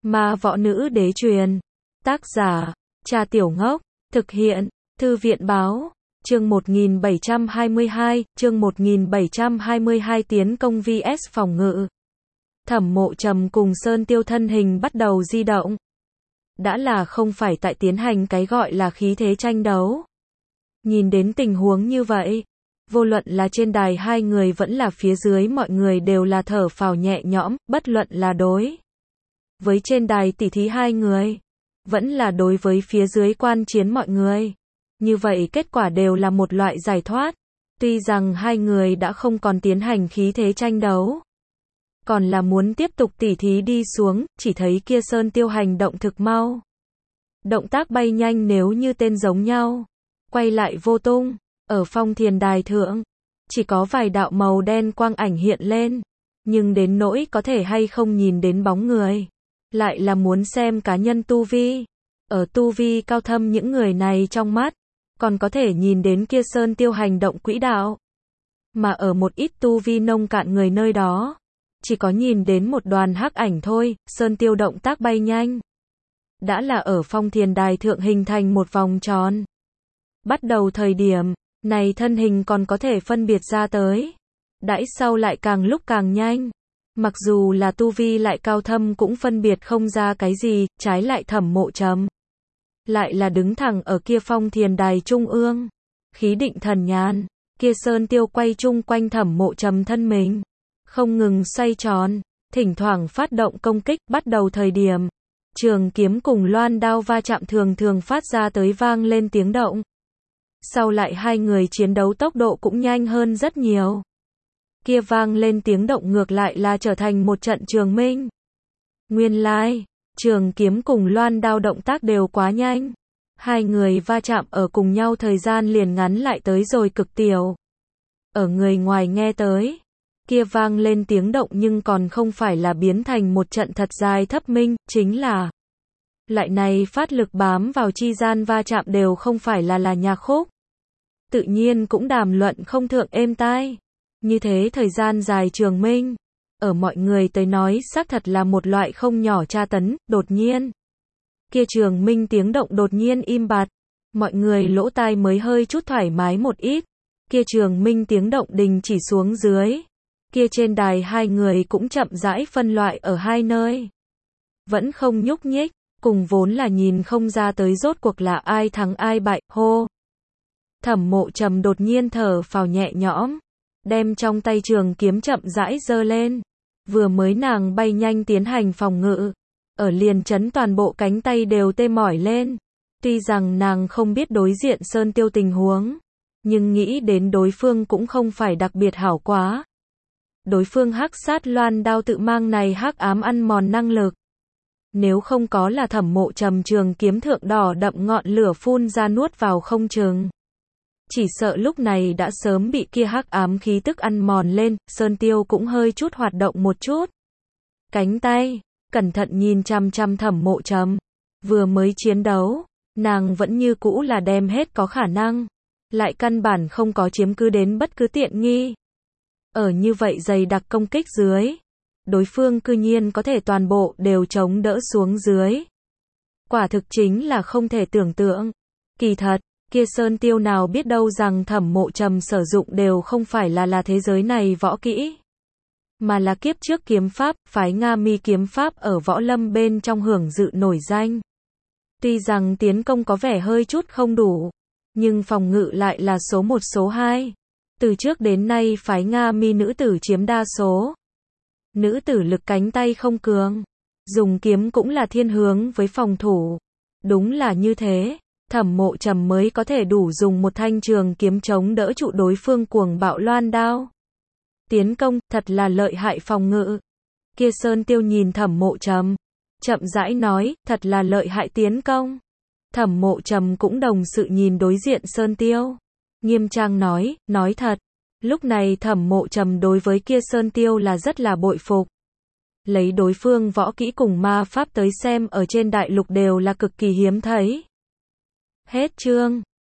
Ma võ nữ đế truyền. Tác giả, Trà Tiểu Ngốc. Thực hiện, Thư viện báo. Chương 1722, chương 1722 tiến công vs phòng ngự. Thẩm Mộ Trầm cùng Sơn Tiêu thân hình bắt đầu di động. Đã là không phải tại tiến hành cái gọi là khí thế tranh đấu. Nhìn đến tình huống như vậy, vô luận là trên đài hai người vẫn là phía dưới mọi người đều là thở phào nhẹ nhõm, bất luận là đối với trên đài tỉ thí hai người, vẫn là đối với phía dưới quan chiến mọi người. Như vậy kết quả đều là một loại giải thoát. Tuy rằng hai người đã không còn tiến hành khí thế tranh đấu, còn là muốn tiếp tục tỉ thí đi xuống, chỉ thấy kia Sơn Tiêu hành động thực mau. Động tác bay nhanh nếu như tên giống nhau. Quay lại vô tung, ở phong thiền đài thượng, chỉ có vài đạo màu đen quang ảnh hiện lên, nhưng đến nỗi có thể hay không nhìn đến bóng người, lại là muốn xem cá nhân tu vi. Ở tu vi cao thâm những người này trong mắt, còn có thể nhìn đến kia Sơn Tiêu hành động quỹ đạo. Mà ở một ít tu vi nông cạn người nơi đó, chỉ có nhìn đến một đoàn hắc ảnh thôi. Sơn Tiêu động tác bay nhanh, đã là ở phong thiền đài thượng hình thành một vòng tròn. Bắt đầu thời điểm này thân hình còn có thể phân biệt ra tới, đãi sau lại càng lúc càng nhanh. Mặc dù là tu vi lại cao thâm cũng phân biệt không ra cái gì, trái lại Thẩm Mộ Trầm lại là đứng thẳng ở kia phong thiền đài trung ương, khí định thần nhàn. Kia Sơn Tiêu quay chung quanh Thẩm Mộ Trầm thân mình, không ngừng xoay tròn, thỉnh thoảng phát động công kích. Bắt đầu thời điểm, trường kiếm cùng loan đao va chạm thường thường phát ra tới vang lên tiếng động. Sau lại hai người chiến đấu tốc độ cũng nhanh hơn rất nhiều. Kia vang lên tiếng động ngược lại là trở thành một trận trường minh. Nguyên lai, trường kiếm cùng loan đao động tác đều quá nhanh. Hai người va chạm ở cùng nhau thời gian liền ngắn lại tới rồi cực tiểu. Ở người ngoài nghe tới, kia vang lên tiếng động nhưng còn không phải là biến thành một trận thật dài thấp minh, chính là lại này phát lực bám vào chi gian va chạm đều không phải là nhạc khúc. Tự nhiên cũng đàm luận không thượng êm tai. Như thế thời gian dài trường minh, ở mọi người tới nói xác thật là một loại không nhỏ tra tấn. Đột nhiên, kia trường minh tiếng động đột nhiên im bặt, mọi người lỗ tai mới hơi chút thoải mái một ít. Kia trường minh tiếng động đình chỉ xuống dưới, kia trên đài hai người cũng chậm rãi phân loại ở hai nơi, vẫn không nhúc nhích, cùng vốn là nhìn không ra tới rốt cuộc là ai thắng ai bại. Hô! Thẩm Mộ Trầm đột nhiên thở phào nhẹ nhõm, đem trong tay trường kiếm chậm rãi giơ lên. Vừa mới nàng bay nhanh tiến hành phòng ngự, ở liền chấn toàn bộ cánh tay đều tê mỏi lên. Tuy rằng nàng không biết đối diện Sơn Tiêu tình huống, nhưng nghĩ đến đối phương cũng không phải đặc biệt hảo quá. Đối phương hắc sát loan đao tự mang này hắc ám ăn mòn năng lực. Nếu không có là Thẩm Mộ Trầm trường kiếm thượng đỏ đậm ngọn lửa phun ra nuốt vào không chừng, chỉ sợ lúc này đã sớm bị kia hắc ám khí tức ăn mòn lên. Sơn Tiêu cũng hơi chút hoạt động một chút cánh tay, cẩn thận nhìn chăm chăm Thẩm Mộ Trầm. Vừa mới chiến đấu, nàng vẫn như cũ là đem hết có khả năng, lại căn bản không có chiếm cứ đến bất cứ tiện nghi. Ở như vậy dày đặc công kích dưới, đối phương cư nhiên có thể toàn bộ đều chống đỡ xuống dưới. Quả thực chính là không thể tưởng tượng. Kỳ thật, kia Sơn Tiêu nào biết đâu rằng Thẩm Mộ Trầm sử dụng đều không phải là thế giới này võ kỹ, mà là kiếp trước kiếm pháp. Phái Nga Mi kiếm pháp ở võ lâm bên trong hưởng dự nổi danh. Tuy rằng tiến công có vẻ hơi chút không đủ, nhưng phòng ngự lại là số 1 số 2. Từ trước đến nay phái Nga Mi nữ tử chiếm đa số. Nữ tử lực cánh tay không cường, dùng kiếm cũng là thiên hướng với phòng thủ. Đúng là như thế, Thẩm Mộ Trầm mới có thể đủ dùng một thanh trường kiếm chống đỡ trụ đối phương cuồng bạo loan đao. Tiến công, thật là lợi hại phòng ngự. Kia Sơn Tiêu nhìn Thẩm Mộ Trầm, chậm rãi nói, thật là lợi hại tiến công. Thẩm Mộ Trầm cũng đồng sự nhìn đối diện Sơn Tiêu, nghiêm trang nói thật. Lúc này Thẩm Mộ Trầm đối với kia Sơn Tiêu là rất là bội phục. Lấy đối phương võ kỹ cùng ma pháp tới xem ở trên đại lục đều là cực kỳ hiếm thấy. Hết chương.